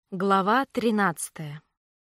Глава 13.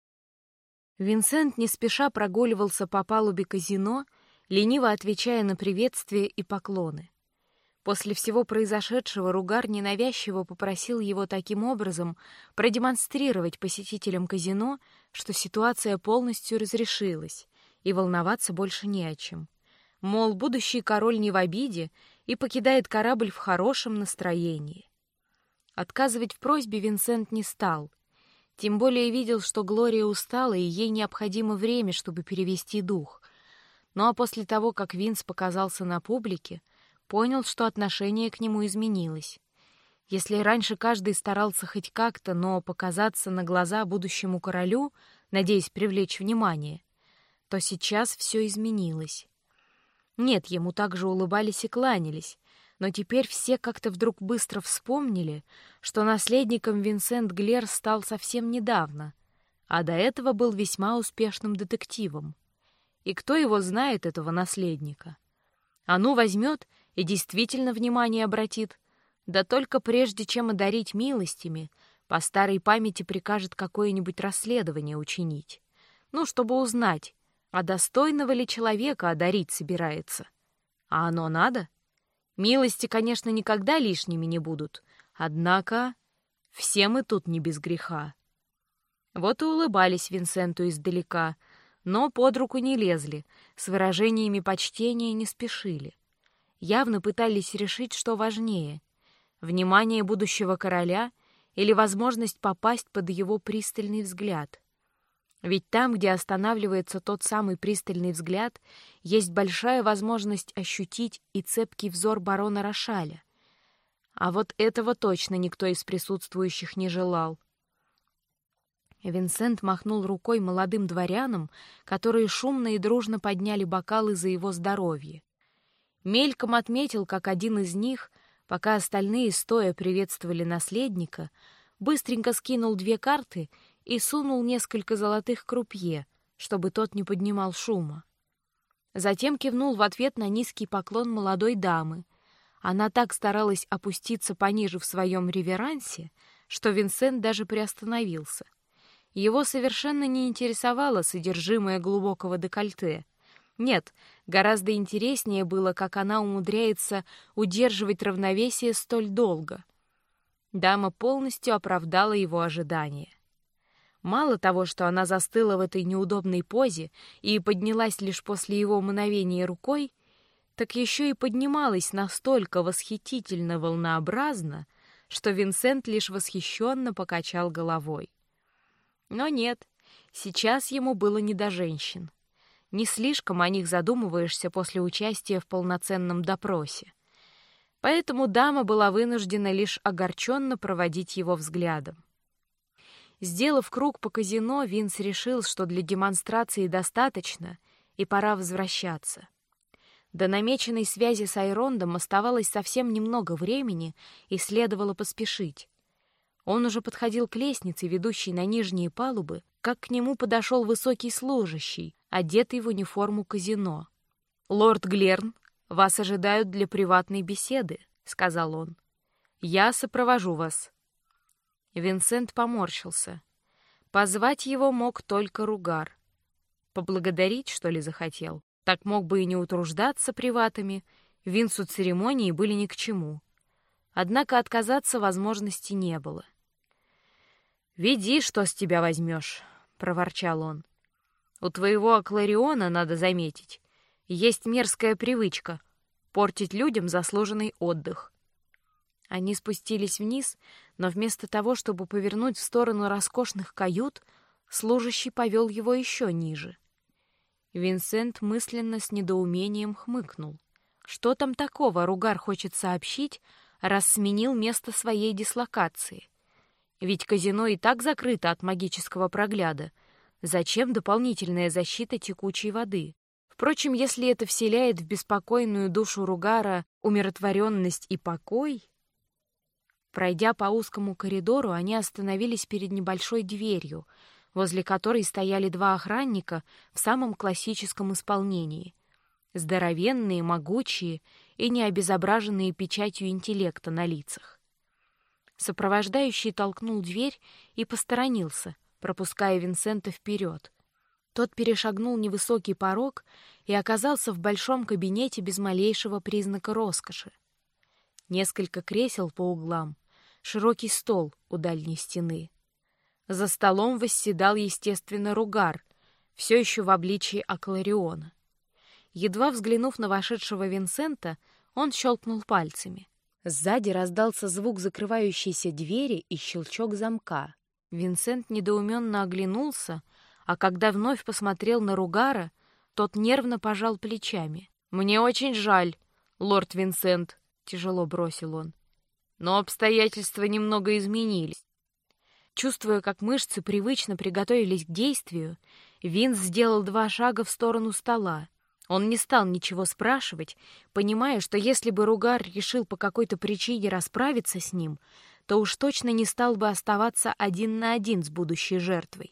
Винсент не спеша прогуливался по палубе казино, лениво отвечая на приветствия и поклоны. После всего произошедшего Ругар ненавязчиво попросил его таким образом продемонстрировать посетителям казино, что ситуация полностью разрешилась, и волноваться больше не о чем. Мол, будущий король не в обиде и покидает корабль в хорошем настроении. Отказывать в просьбе Винсент не стал. Тем более видел, что Глория устала, и ей необходимо время, чтобы перевести дух. Ну а после того, как Винс показался на публике, понял, что отношение к нему изменилось. Если раньше каждый старался хоть как-то, но показаться на глаза будущему королю, надеясь привлечь внимание, то сейчас все изменилось. Нет, ему также улыбались и кланялись, но теперь все как-то вдруг быстро вспомнили, что наследником Винсент Глер стал совсем недавно, а до этого был весьма успешным детективом. И кто его знает, этого наследника? А ну возьмет и действительно внимание обратит, да только прежде чем одарить милостями, по старой памяти прикажет какое-нибудь расследование учинить. Ну, чтобы узнать, а достойного ли человека одарить собирается. А оно надо? Милости, конечно, никогда лишними не будут, однако все мы тут не без греха. Вот и улыбались Винсенту издалека, но под руку не лезли, с выражениями почтения не спешили. Явно пытались решить, что важнее — внимание будущего короля или возможность попасть под его пристальный взгляд. Ведь там, где останавливается тот самый пристальный взгляд, есть большая возможность ощутить и цепкий взор барона Рошаля. А вот этого точно никто из присутствующих не желал. Винсент махнул рукой молодым дворянам, которые шумно и дружно подняли бокалы за его здоровье. Мельком отметил, как один из них, пока остальные стоя приветствовали наследника, быстренько скинул 2 карты и сунул несколько золотых крупье, чтобы тот не поднимал шума. Затем кивнул в ответ на низкий поклон молодой дамы. Она так старалась опуститься пониже в своем реверансе, что Винсент даже приостановился. Его совершенно не интересовало содержимое глубокого декольте. Нет, гораздо интереснее было, как она умудряется удерживать равновесие столь долго. Дама полностью оправдала его ожидания. Мало того, что она застыла в этой неудобной позе и поднялась лишь после его мановения рукой, так еще и поднималась настолько восхитительно волнообразно, что Винсент лишь восхищенно покачал головой. Но нет, сейчас ему было не до женщин. Не слишком о них задумываешься после участия в полноценном допросе. Поэтому дама была вынуждена лишь огорченно проводить его взглядом. Сделав круг по казино, Винс решил, что для демонстрации достаточно, и пора возвращаться. До намеченной связи с Айрондом оставалось совсем немного времени, и следовало поспешить. Он уже подходил к лестнице, ведущей на нижние палубы, как к нему подошел высокий служащий, одетый в униформу казино. «Лорд Глерн, вас ожидают для приватной беседы», — сказал он. «Я сопровожу вас». Винсент поморщился. Позвать его мог только Ругар. Поблагодарить, что ли, захотел? Так мог бы и не утруждаться приватами, Винсу церемонии были ни к чему. Однако отказаться возможности не было. «Веди, что с тебя возьмешь», — проворчал он. «У твоего Аклариона, надо заметить, есть мерзкая привычка — портить людям заслуженный отдых». Они спустились вниз, но вместо того, чтобы повернуть в сторону роскошных кают, служащий повел его еще ниже. Винсент мысленно с недоумением хмыкнул. Что там такого Ругар хочет сообщить, раз сменил место своей дислокации? Ведь казино и так закрыто от магического прогляда. Зачем дополнительная защита текучей воды? Впрочем, если это вселяет в беспокойную душу Ругара умиротворенность и покой... Пройдя по узкому коридору, они остановились перед небольшой дверью, возле которой стояли 2 охранника в самом классическом исполнении. Здоровенные, могучие и не обезображенные печатью интеллекта на лицах. Сопровождающий толкнул дверь и посторонился, пропуская Винсента вперед. Тот перешагнул невысокий порог и оказался в большом кабинете без малейшего признака роскоши. Несколько кресел по углам, широкий стол у дальней стены. За столом восседал, естественно, Ругар, все еще в обличии Аклариона. Едва взглянув на вошедшего Винсента, он щелкнул пальцами. Сзади раздался звук закрывающейся двери и щелчок замка. Винсент недоуменно оглянулся, а когда вновь посмотрел на Ругара, тот нервно пожал плечами. «Мне очень жаль, лорд Винсент», — тяжело бросил он. «Но обстоятельства немного изменились». Чувствуя, как мышцы привычно приготовились к действию, Винс сделал 2 шага в сторону стола. Он не стал ничего спрашивать, понимая, что если бы Ругар решил по какой-то причине расправиться с ним, то уж точно не стал бы оставаться 1 на 1 с будущей жертвой.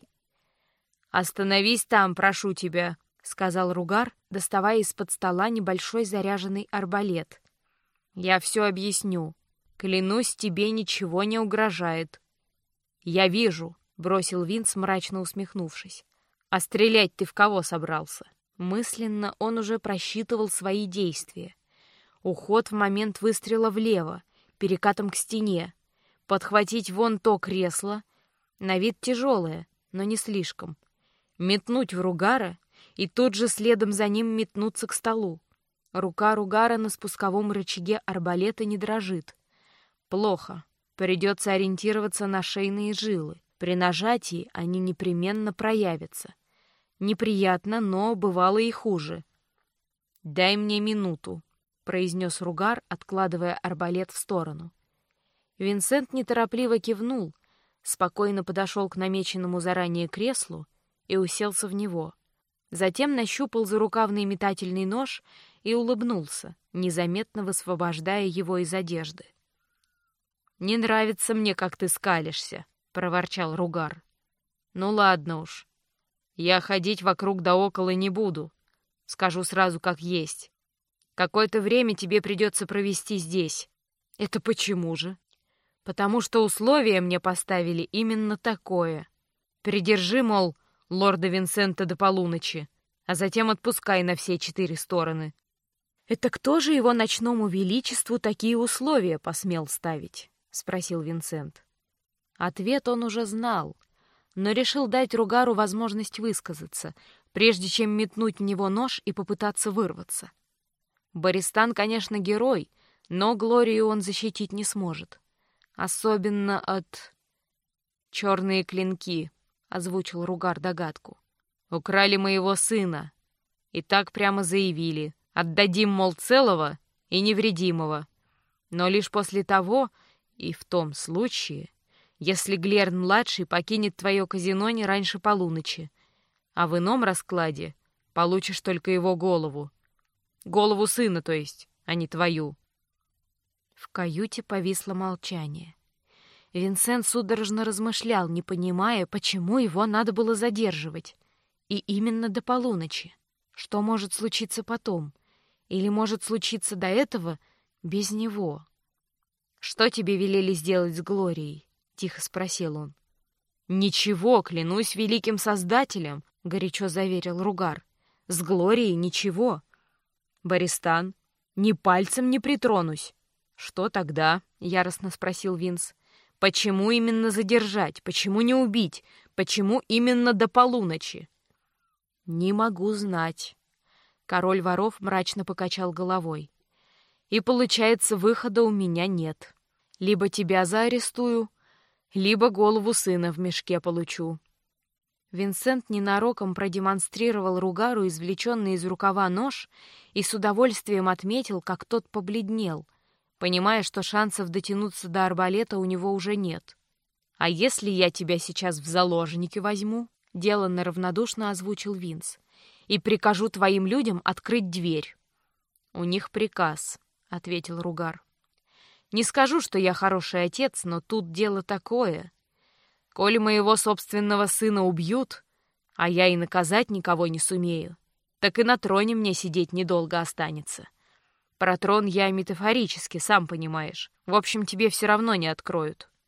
«Остановись там, прошу тебя», — сказал Ругар, доставая из-под стола небольшой заряженный арбалет. «Я все объясню. Клянусь, тебе ничего не угрожает». «Я вижу», — бросил Винс, мрачно усмехнувшись. «А стрелять ты в кого собрался?» Мысленно он уже просчитывал свои действия. Уход в момент выстрела влево, перекатом к стене. Подхватить вон то кресло, на вид тяжелое, но не слишком. Метнуть в Ругара и тут же следом за ним метнуться к столу. Рука Ругара на спусковом рычаге арбалета не дрожит. Плохо. Придется ориентироваться на шейные жилы. При нажатии они непременно проявятся. Неприятно, но бывало и хуже. «Дай мне минуту», — произнес Ругар, откладывая арбалет в сторону. Винсент неторопливо кивнул, спокойно подошел к намеченному заранее креслу и уселся в него. Затем нащупал зарукавный метательный нож и улыбнулся, незаметно высвобождая его из одежды. «Не нравится мне, как ты скалишься», — проворчал Ругар. «Ну ладно уж. Я ходить вокруг да около не буду. Скажу сразу, как есть. Какое-то время тебе придется провести здесь». «Это почему же?» «Потому что условие мне поставили именно такое. Придержи, мол, лорда Винсента до полуночи, а затем отпускай на все 4 стороны». «Это кто же его ночному величеству такие условия посмел ставить?» — спросил Винсент. Ответ он уже знал, но решил дать Ругару возможность высказаться, прежде чем метнуть в него нож и попытаться вырваться. Бористан, конечно, герой, но Глорию он защитить не сможет. Особенно от... «Черные клинки», — озвучил Ругар догадку. «Украли моего сына. И так прямо заявили. Отдадим, мол, целого и невредимого. Но лишь после того, и в том случае, если Глерн-младший покинет твое казино не раньше полуночи, а в ином раскладе получишь только его голову. Голову сына, то есть, а не твою». В каюте повисло молчание. Винсент судорожно размышлял, не понимая, почему его надо было задерживать. И именно до полуночи. Что может случиться потом? Или может случиться до этого без него? «Что тебе велели сделать с Глорией?» — тихо спросил он. «Ничего, клянусь великим Создателем», — горячо заверил Ругар. «С Глорией ничего. Бористан, ни пальцем не притронусь». «Что тогда?» — яростно спросил Винс. «Почему именно задержать? Почему не убить? Почему именно до полуночи?» «Не могу знать». Король воров мрачно покачал головой. «И получается, выхода у меня нет. Либо тебя заарестую, либо голову сына в мешке получу». Винсент ненароком продемонстрировал Ругару извлеченный из рукава нож и с удовольствием отметил, как тот побледнел, понимая, что шансов дотянуться до арбалета у него уже нет. «А если я тебя сейчас в заложники возьму?» — деланно равнодушно озвучил Винс. «И прикажу твоим людям открыть дверь». «У них приказ», — ответил Ругар. «Не скажу, что я хороший отец, но тут дело такое. Коли моего собственного сына убьют, а я и наказать никого не сумею, так и на троне мне сидеть недолго останется. Про трон я метафорически, сам понимаешь. В общем, тебе все равно не откроют.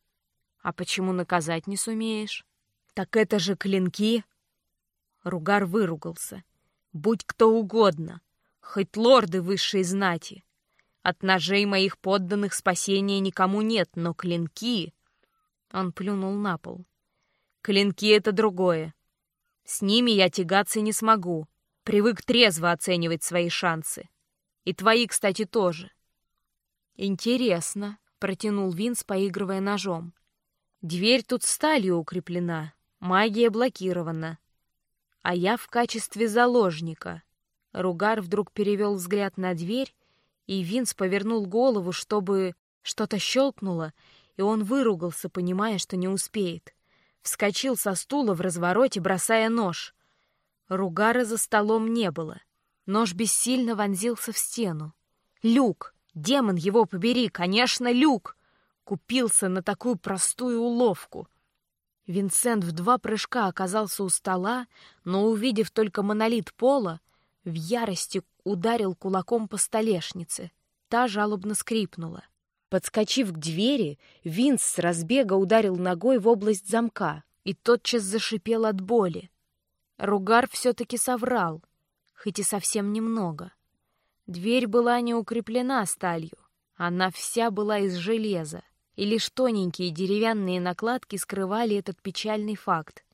А почему наказать не сумеешь? Так это же клинки. Ругар выругался. Будь кто угодно, хоть лорды высшей знати. От ножей моих подданных спасения никому нет, но клинки... Он плюнул на пол. Клинки — это другое. С ними я тягаться не смогу. Привык трезво оценивать свои шансы. И твои, кстати, тоже. Интересно, протянул Винс, поигрывая ножом. Дверь тут сталью укреплена, магия блокирована. А я в качестве заложника. Ругар вдруг перевел взгляд на дверь, и Винс повернул голову, чтобы... Что-то щелкнуло, и он выругался, понимая, что не успеет. Вскочил со стула в развороте, бросая нож. Ругара за столом не было. Нож бессильно вонзился в стену. Люк! Демон его побери! Конечно, Люк! Купился на такую простую уловку. Винсент в 2 прыжка оказался у стола, но, увидев только монолит пола, в ярости ударил кулаком по столешнице. Та жалобно скрипнула. Подскочив к двери, Винс с разбега ударил ногой в область замка и тотчас зашипел от боли. Ругар все-таки соврал, хоть и совсем немного. Дверь была не укреплена сталью, она вся была из железа, и лишь тоненькие деревянные накладки скрывали этот печальный факт.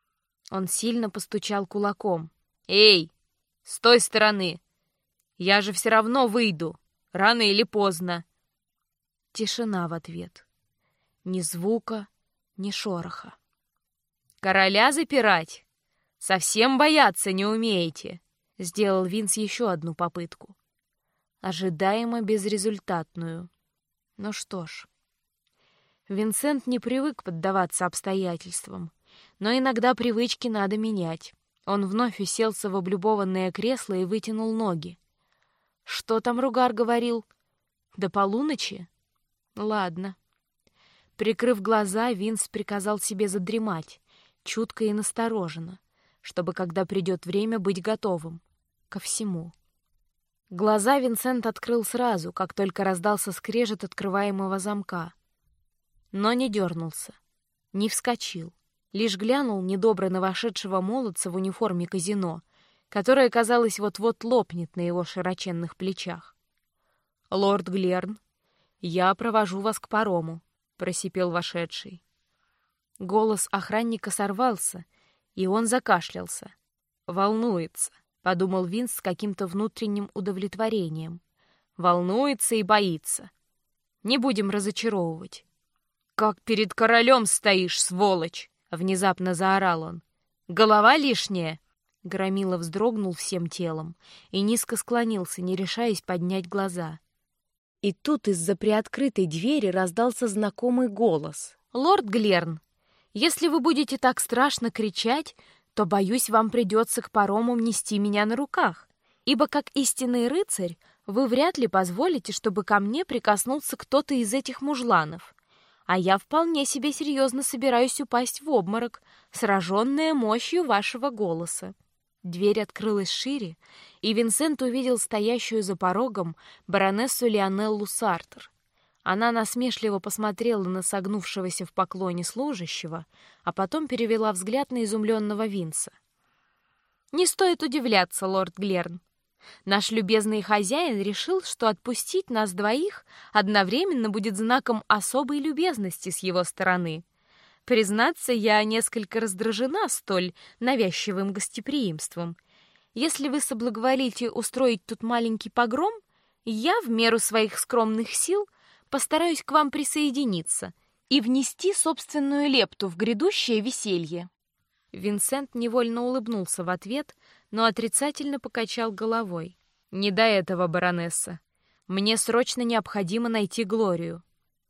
Он сильно постучал кулаком. «Эй, с той стороны! Я же все равно выйду, рано или поздно!» Тишина в ответ. Ни звука, ни шороха. «Короля запирать? Совсем бояться не умеете?» Сделал Винс еще одну попытку. Ожидаемо безрезультатную. Ну что ж. Винсент не привык поддаваться обстоятельствам, но иногда привычки надо менять. Он вновь уселся в облюбованное кресло и вытянул ноги. Что там Ругар говорил? До полуночи? Ладно. Прикрыв глаза, Винс приказал себе задремать, чутко и настороженно, чтобы, когда придет время, быть готовым ко всему. Глаза Винсент открыл сразу, как только раздался скрежет открываемого замка. Но не дернулся, не вскочил, лишь глянул недобро на вошедшего молодца в униформе казино, которая, казалось, вот-вот лопнет на его широченных плечах. «Лорд Глерн, я провожу вас к парому», — просипел вошедший. Голос охранника сорвался, и он закашлялся. «Волнуется», — подумал Винс с каким-то внутренним удовлетворением. «Волнуется и боится. Не будем разочаровывать». «Как перед королем стоишь, сволочь!» — внезапно заорал он. «Голова лишняя!» Громила вздрогнул всем телом и низко склонился, не решаясь поднять глаза. И тут из-за приоткрытой двери раздался знакомый голос. «Лорд Глерн, если вы будете так страшно кричать, то, боюсь, вам придется к парому нести меня на руках, ибо, как истинный рыцарь, вы вряд ли позволите, чтобы ко мне прикоснулся кто-то из этих мужланов. А я вполне себе серьезно собираюсь упасть в обморок, сраженная мощью вашего голоса». Дверь открылась шире, и Винсент увидел стоящую за порогом баронессу Лионеллу Сартер. Она насмешливо посмотрела на согнувшегося в поклоне служащего, а потом перевела взгляд на изумленного Винса. «Не стоит удивляться, лорд Глерн. Наш любезный хозяин решил, что отпустить нас двоих одновременно будет знаком особой любезности с его стороны. Признаться, я несколько раздражена столь навязчивым гостеприимством. Если вы соблаговолите устроить тут маленький погром, я, в меру своих скромных сил, постараюсь к вам присоединиться и внести собственную лепту в грядущее веселье». Винсент невольно улыбнулся в ответ, но отрицательно покачал головой. «Не до этого, баронесса. Мне срочно необходимо найти Глорию».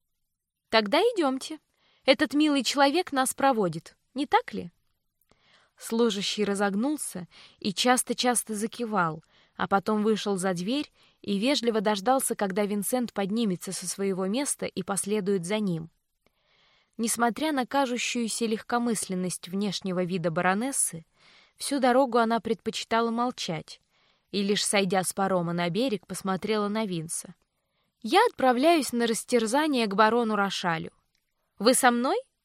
«Тогда идемте. Этот милый человек нас проводит, не так ли?» Служащий разогнулся и часто-часто закивал, а потом вышел за дверь и вежливо дождался, когда Винсент поднимется со своего места и последует за ним. Несмотря на кажущуюся легкомысленность внешнего вида баронессы, всю дорогу она предпочитала молчать и, лишь сойдя с парома на берег, посмотрела на Винса. «Я отправляюсь на растерзание к барону Рошалю. Вы со мной?»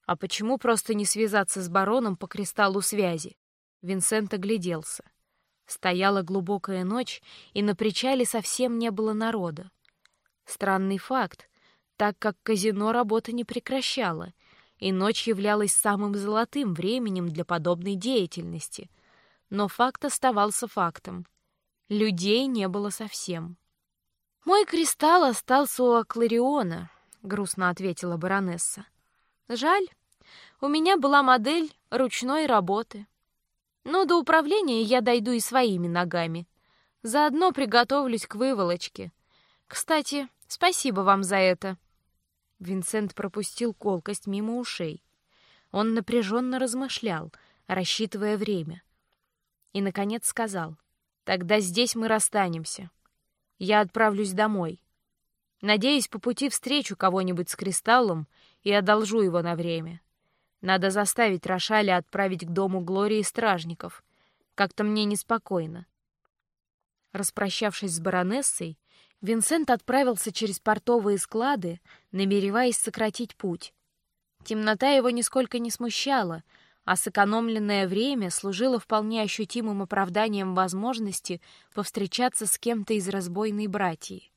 А почему просто не связаться с бароном по кристаллу связи? Винсент огляделся. Стояла глубокая ночь, и на причале совсем не было народа. Странный факт, так как казино работы не прекращало, и ночь являлась самым золотым временем для подобной деятельности. Но факт оставался фактом. Людей не было совсем. «Мой кристалл остался у Аклариона», — грустно ответила баронесса. «Жаль, у меня была модель ручной работы. Но до управления я дойду и своими ногами. Заодно приготовлюсь к выволочке. Кстати, спасибо вам за это». Винсент пропустил колкость мимо ушей. Он напряженно размышлял, рассчитывая время. И, наконец, сказал: «Тогда здесь мы расстанемся. Я отправлюсь домой. Надеюсь, по пути встречу кого-нибудь с кристаллом и одолжу его на время. Надо заставить Рошаля отправить к дому Глории стражников. Как-то мне неспокойно». Распрощавшись с баронессой, Винсент отправился через портовые склады, намереваясь сократить путь. Темнота его нисколько не смущала, а сэкономленное время служило вполне ощутимым оправданием возможности повстречаться с кем-то из разбойной братьи.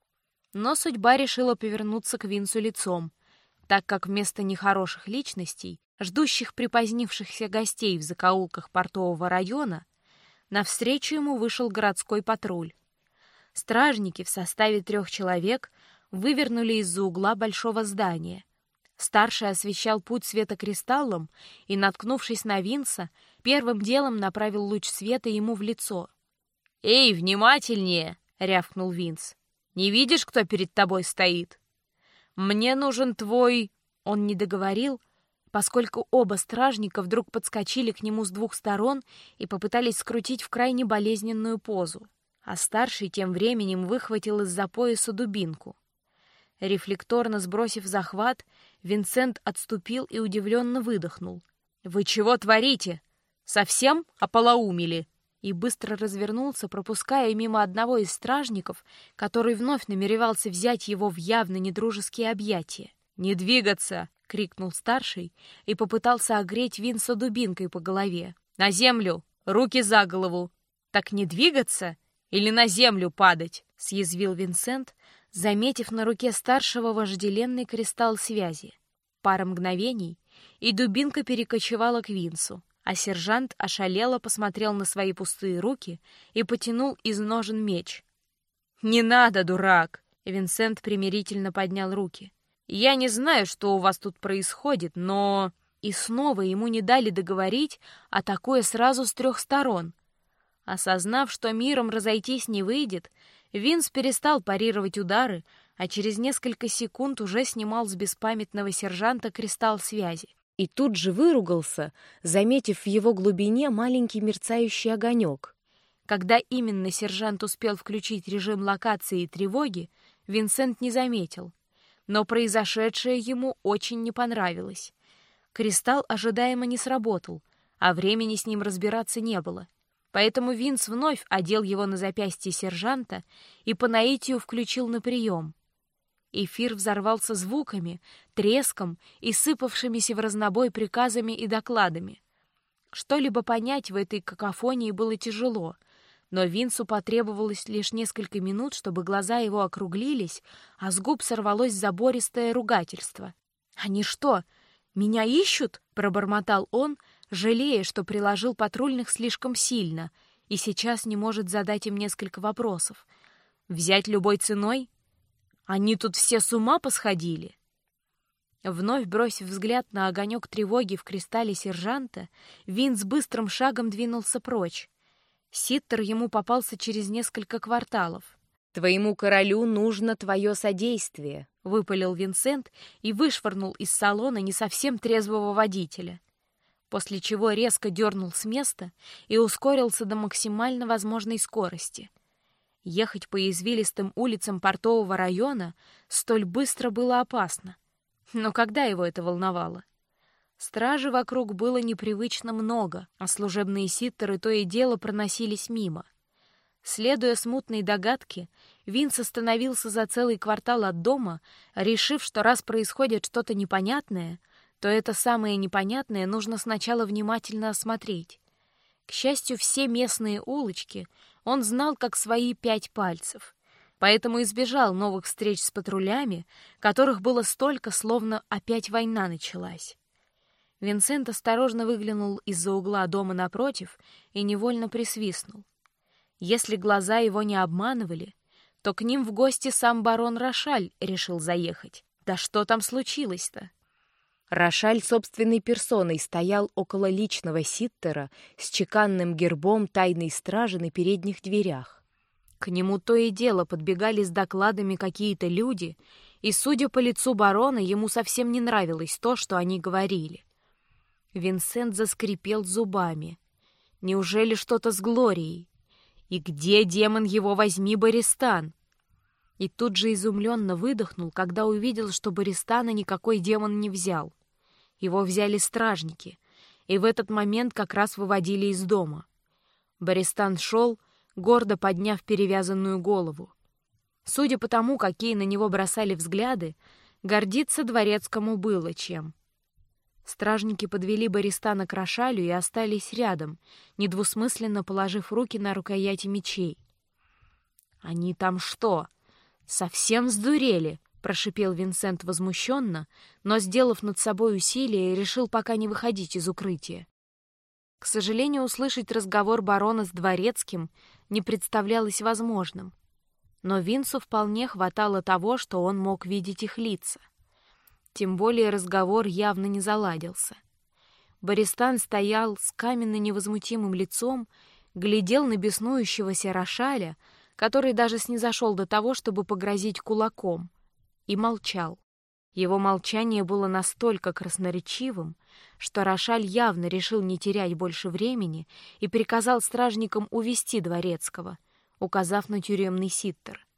Но судьба решила повернуться к Винсу лицом, так как вместо нехороших личностей, ждущих припозднившихся гостей в закоулках портового района, навстречу ему вышел городской патруль. Стражники в составе 3 человек вывернули из-за угла большого здания. Старший освещал путь светокристаллом и, наткнувшись на Винса, первым делом направил луч света ему в лицо. «Эй, внимательнее!» — рявкнул Винс. «Не видишь, кто перед тобой стоит? Мне нужен твой...» Он не договорил, поскольку оба стражника вдруг подскочили к нему с 2 сторон и попытались скрутить в крайне болезненную позу. А старший тем временем выхватил из-за пояса дубинку. Рефлекторно сбросив захват, Винсент отступил и удивленно выдохнул. «Вы чего творите? Совсем ополоумели?» И быстро развернулся, пропуская мимо одного из стражников, который вновь намеревался взять его в явно недружеские объятия. «Не двигаться!» — крикнул старший и попытался огреть Винса дубинкой по голове. «На землю! Руки за голову! Так не двигаться? Или на землю падать?» — съязвил Винсент, заметив на руке старшего вожделенный кристалл связи. Пара мгновений, и дубинка перекочевала к Винсу, а сержант ошалело посмотрел на свои пустые руки и потянул из ножен меч. «Не надо, дурак!» — Винсент примирительно поднял руки. «Я не знаю, что у вас тут происходит, но...» И снова ему не дали договорить, атакуя сразу с 3 сторон. Осознав, что миром разойтись не выйдет, Винс перестал парировать удары, а через несколько секунд уже снимал с беспамятного сержанта кристалл связи. И тут же выругался, заметив в его глубине маленький мерцающий огонек. Когда именно сержант успел включить режим локации и тревоги, Винсент не заметил. Но произошедшее ему очень не понравилось. Кристалл ожидаемо не сработал, а времени с ним разбираться не было. Поэтому Винс вновь одел его на запястье сержанта и по наитию включил на прием. Эфир взорвался звуками, треском и сыпавшимися в разнобой приказами и докладами. Что-либо понять в этой какофонии было тяжело, но Винсу потребовалось лишь несколько минут, чтобы глаза его округлились, а с губ сорвалось забористое ругательство. «Они что, меня ищут?» — пробормотал он, жалея, что приложил патрульных слишком сильно и сейчас не может задать им несколько вопросов. «Взять любой ценой? Они тут все с ума посходили?» Вновь бросив взгляд на огонек тревоги в кристалле сержанта, Винс быстрым шагом двинулся прочь. Ситтер ему попался через несколько кварталов. «Твоему королю нужно твое содействие», — выпалил Винсент и вышвырнул из салона не совсем трезвого водителя, после чего резко дернул с места и ускорился до максимально возможной скорости. Ехать по извилистым улицам портового района столь быстро было опасно. Но когда его это волновало? Стражи вокруг было непривычно много, а служебные ситтеры то и дело проносились мимо. Следуя смутной догадке, Винс остановился за целый квартал от дома, решив, что раз происходит что-то непонятное, то это самое непонятное нужно сначала внимательно осмотреть. К счастью, все местные улочки он знал как свои 5 пальцев, поэтому избежал новых встреч с патрулями, которых было столько, словно опять война началась. Винсент осторожно выглянул из-за угла дома напротив и невольно присвистнул. Если глаза его не обманывали, то к ним в гости сам барон Рошаль решил заехать. Да что там случилось-то? Рошаль собственной персоной стоял около личного ситтера с чеканным гербом тайной стражи на передних дверях. К нему то и дело подбегали с докладами какие-то люди, и, судя по лицу барона, ему совсем не нравилось то, что они говорили. Винсент заскрипел зубами. Неужели что-то с Глорией? И где, демон его возьми, Бористан? И тут же изумленно выдохнул, когда увидел, что Бористана никакой демон не взял. Его взяли стражники, и в этот момент как раз выводили из дома. Бористан шел, гордо подняв перевязанную голову. Судя по тому, какие на него бросали взгляды, гордиться дворецкому было чем. Стражники подвели Бористана к Рошалю и остались рядом, недвусмысленно положив руки на рукояти мечей. «Они там что, совсем сдурели?» — прошипел Винсент возмущенно, но, сделав над собой усилие, решил пока не выходить из укрытия. К сожалению, услышать разговор барона с дворецким не представлялось возможным, но Винсу вполне хватало того, что он мог видеть их лица. Тем более разговор явно не заладился. Бористан стоял с каменно-невозмутимым лицом, глядел на беснующегося Рошаля, который даже снизошел до того, чтобы погрозить кулаком, и молчал. Его молчание было настолько красноречивым, что Рошаль явно решил не терять больше времени и приказал стражникам увести дворецкого, указав на тюремный ситтер.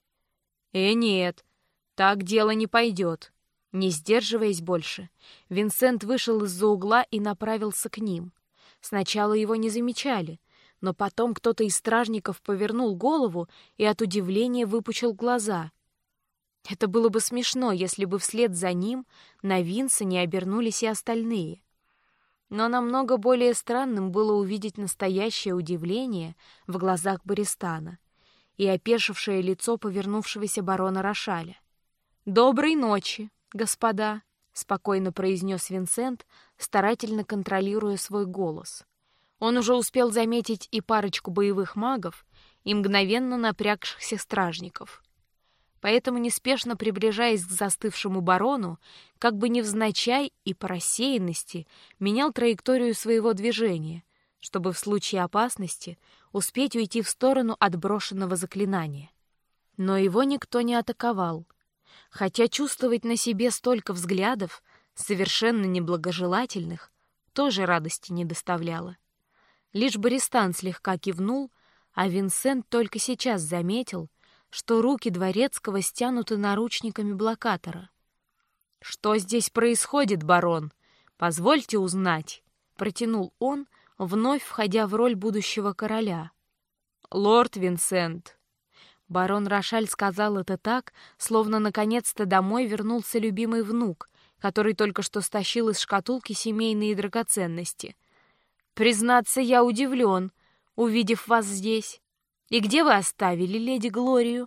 Нет, так дело не пойдет». Не сдерживаясь больше, Винсент вышел из-за угла и направился к ним. Сначала его не замечали, но потом кто-то из стражников повернул голову и от удивления выпучил глаза. Это было бы смешно, если бы вслед за ним на Винса не обернулись и остальные. Но намного более странным было увидеть настоящее удивление в глазах Бористана и опешившее лицо повернувшегося барона Рошаля. «Доброй ночи, господа», — спокойно произнес Винсент, старательно контролируя свой голос. Он уже успел заметить и парочку боевых магов, и мгновенно напрягшихся стражников. Поэтому, неспешно приближаясь к застывшему барону, как бы невзначай и по рассеянности менял траекторию своего движения, чтобы в случае опасности успеть уйти в сторону от брошенного заклинания. Но его никто не атаковал, хотя чувствовать на себе столько взглядов, совершенно неблагожелательных, тоже радости не доставляло. Лишь Бористан слегка кивнул, а Винсент только сейчас заметил, что руки дворецкого стянуты наручниками блокатора. «Что здесь происходит, барон? Позвольте узнать», — протянул он, вновь входя в роль будущего короля. «Лорд Винсент». Барон Рошаль сказал это так, словно наконец-то домой вернулся любимый внук, который только что стащил из шкатулки семейные драгоценности. «Признаться, я удивлен, увидев вас здесь. И где вы оставили леди Глорию?»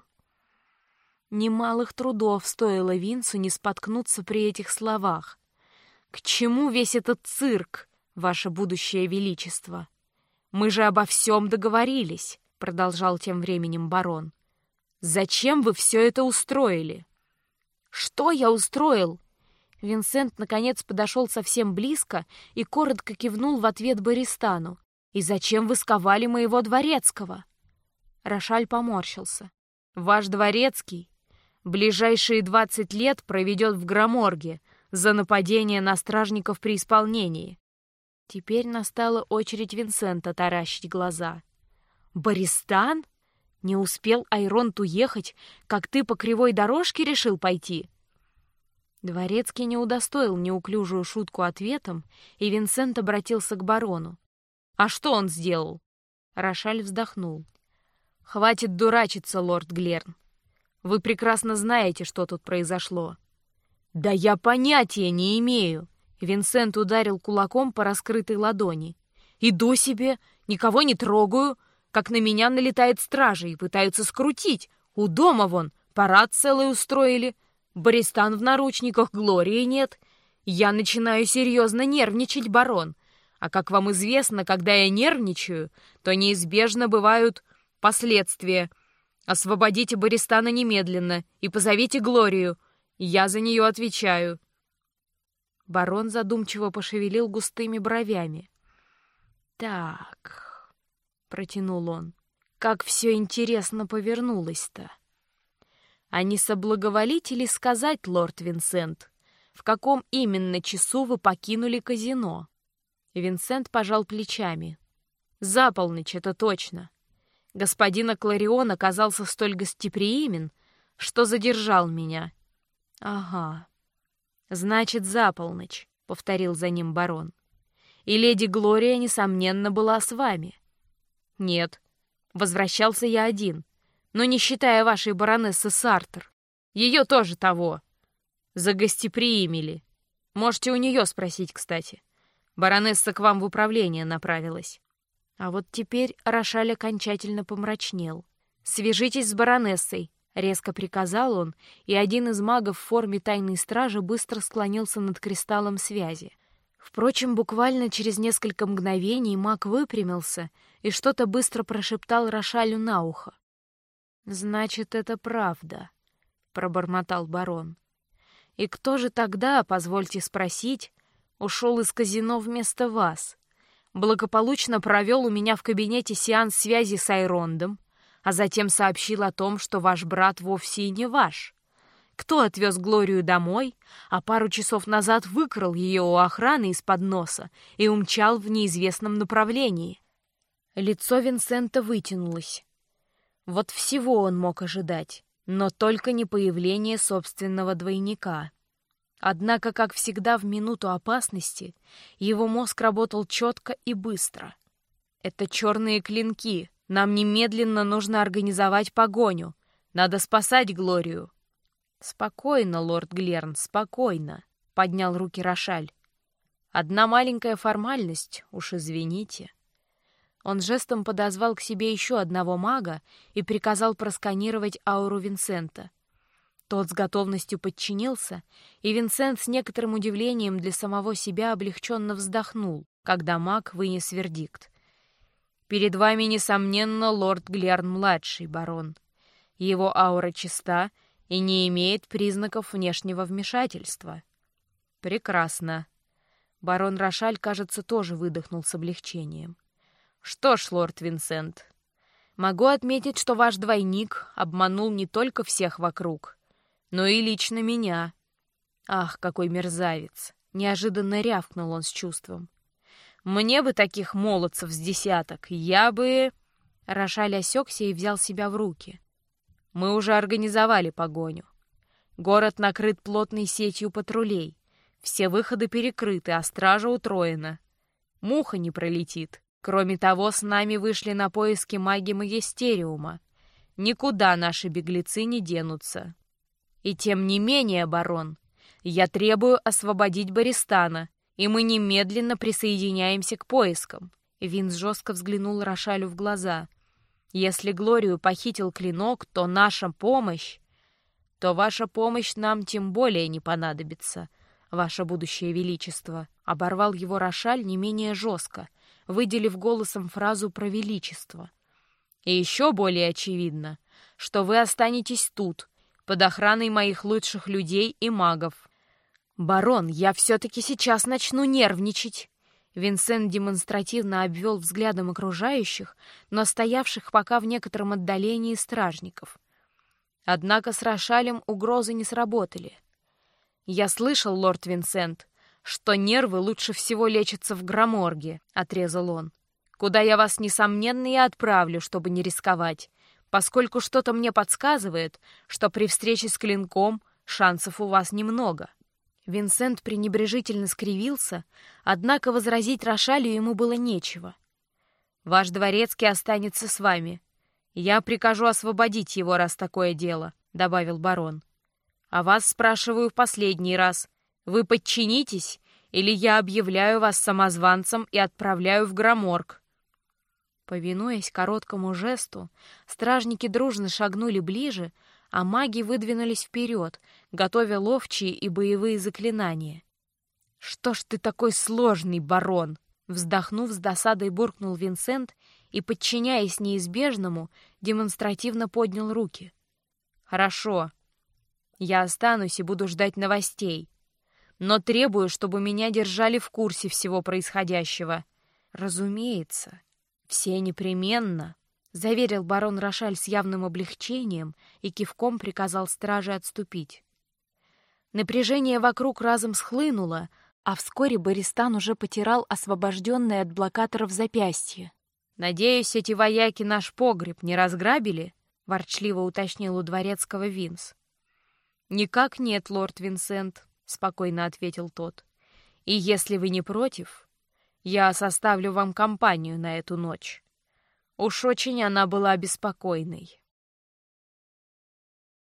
Немалых трудов стоило Винсу не споткнуться при этих словах. «К чему весь этот цирк, ваше будущее величество? Мы же обо всем договорились», — продолжал тем временем барон. «Зачем вы все это устроили?» «Что я устроил?» Винсент наконец подошел совсем близко и коротко кивнул в ответ Бористану. «И зачем вы сковали моего дворецкого?» Рошаль поморщился. «Ваш дворецкий ближайшие 20 лет проведет в Громорге за нападение на стражников при исполнении». Теперь настала очередь Винсента таращить глаза. «Бористан? Не успел Айронт уехать, как ты по кривой дорожке решил пойти?» Дворецкий не удостоил неуклюжую шутку ответом, и Винсент обратился к барону. «А что он сделал?» Рошаль вздохнул. «Хватит дурачиться, лорд Глерн. Вы прекрасно знаете, что тут произошло». «Да я понятия не имею!» Винсент ударил кулаком по раскрытой ладони. «Иду себе, никого не трогаю, как на меня налетает стража и пытаются скрутить. У дома вон парад целый устроили. Бористан в наручниках, Глории нет. Я начинаю серьезно нервничать, барон. А как вам известно, когда я нервничаю, то неизбежно бывают последствия. Освободите Бористана немедленно и позовите Глорию. Я за нее отвечаю». Барон задумчиво пошевелил густыми бровями. «Так», — протянул он, — «как все интересно повернулось-то. А не соблаговолите ли сказать, лорд Винсент, в каком именно часу вы покинули казино?» Винсент пожал плечами. «За полночь, это точно. Господин Акларион оказался столь гостеприимен, что задержал меня». «Ага, значит, за полночь», — повторил за ним барон. «И леди Глория, несомненно, была с вами». «Нет, возвращался я один, но не считая вашей баронессы Сартер. Ее тоже того. Загостеприимели. Можете у нее спросить, кстати. Баронесса к вам в управление направилась». А вот теперь Рошаль окончательно помрачнел. «Свяжитесь с баронессой», — резко приказал он, и один из магов в форме тайной стражи быстро склонился над кристаллом связи. Впрочем, буквально через несколько мгновений маг выпрямился и что-то быстро прошептал Рошалю на ухо. «Значит, это правда», — пробормотал барон. «И кто же тогда, позвольте спросить, ушел из казино вместо вас? Благополучно провел у меня в кабинете сеанс связи с Айрондом, а затем сообщил о том, что ваш брат вовсе и не ваш. Кто отвез Глорию домой, а пару часов назад выкрал ее у охраны из-под носа и умчал в неизвестном направлении?» Лицо Винсента вытянулось. Вот всего он мог ожидать, но только не появление собственного двойника. Однако, как всегда в минуту опасности, его мозг работал четко и быстро. «Это черные клинки. Нам немедленно нужно организовать погоню. Надо спасать Глорию». «Спокойно, лорд Глерн, спокойно», — поднял руки Рошаль. «Одна маленькая формальность, уж извините». Он жестом подозвал к себе еще одного мага и приказал просканировать ауру Винсента. Тот с готовностью подчинился, и Винсент с некоторым удивлением для самого себя облегченно вздохнул, когда маг вынес вердикт. «Перед вами, несомненно, лорд Глерн-младший, барон. Его аура чиста и не имеет признаков внешнего вмешательства». «Прекрасно». Барон Рошаль, кажется, тоже выдохнул с облегчением. «Что ж, лорд Винсент, могу отметить, что ваш двойник обманул не только всех вокруг, но и лично меня». «Ах, какой мерзавец!» — неожиданно рявкнул он с чувством. «Мне бы таких молодцев с десяток, я бы...» Рошаль осекся и взял себя в руки. «Мы уже организовали погоню. Город накрыт плотной сетью патрулей. Все выходы перекрыты, а стража утроена. Муха не пролетит. Кроме того, с нами вышли на поиски маги Магистериума. Никуда наши беглецы не денутся. И тем не менее, барон, я требую освободить Бористана, и мы немедленно присоединяемся к поискам». Винс жестко взглянул Рошалю в глаза. «Если Глорию похитил клинок, то наша помощь... то ваша помощь нам тем более не понадобится, ваше будущее величество», — оборвал его Рошаль не менее жестко, выделив голосом фразу про величество. «И еще более очевидно, что вы останетесь тут, под охраной моих лучших людей и магов». «Барон, я все-таки сейчас начну нервничать!» Винсент демонстративно обвел взглядом окружающих, но стоявших пока в некотором отдалении стражников. Однако с Рошалем угрозы не сработали. «Я слышал, лорд Винсент, что нервы лучше всего лечатся в Громорге», — отрезал он. «Куда я вас, несомненно, и отправлю, чтобы не рисковать, поскольку что-то мне подсказывает, что при встрече с клинком шансов у вас немного». Винсент пренебрежительно скривился, однако возразить Рошалю ему было нечего. «Ваш дворецкий останется с вами. Я прикажу освободить его, раз такое дело», — добавил барон. «А вас спрашиваю в последний раз. Вы подчинитесь или я объявляю вас самозванцем и отправляю в Громорг». Повинуясь короткому жесту, стражники дружно шагнули ближе, а маги выдвинулись вперед, готовя ловчие и боевые заклинания. «Что ж ты такой сложный, барон?» Вздохнув, с досадой буркнул Винсент и, подчиняясь неизбежному, демонстративно поднял руки. «Хорошо. Я останусь и буду ждать новостей. Но требую, чтобы меня держали в курсе всего происходящего». «Разумеется, все непременно», — заверил барон Рошаль с явным облегчением и кивком приказал страже отступить. Напряжение вокруг разом схлынуло, а вскоре Бористан уже потирал освобожденное от блокаторов запястье. «Надеюсь, эти вояки наш погреб не разграбили?» — ворчливо уточнил у дворецкого Винс. «Никак нет, лорд Винсент», — спокойно ответил тот. «И если вы не против, я составлю вам компанию на эту ночь. Уж очень она была беспокойной».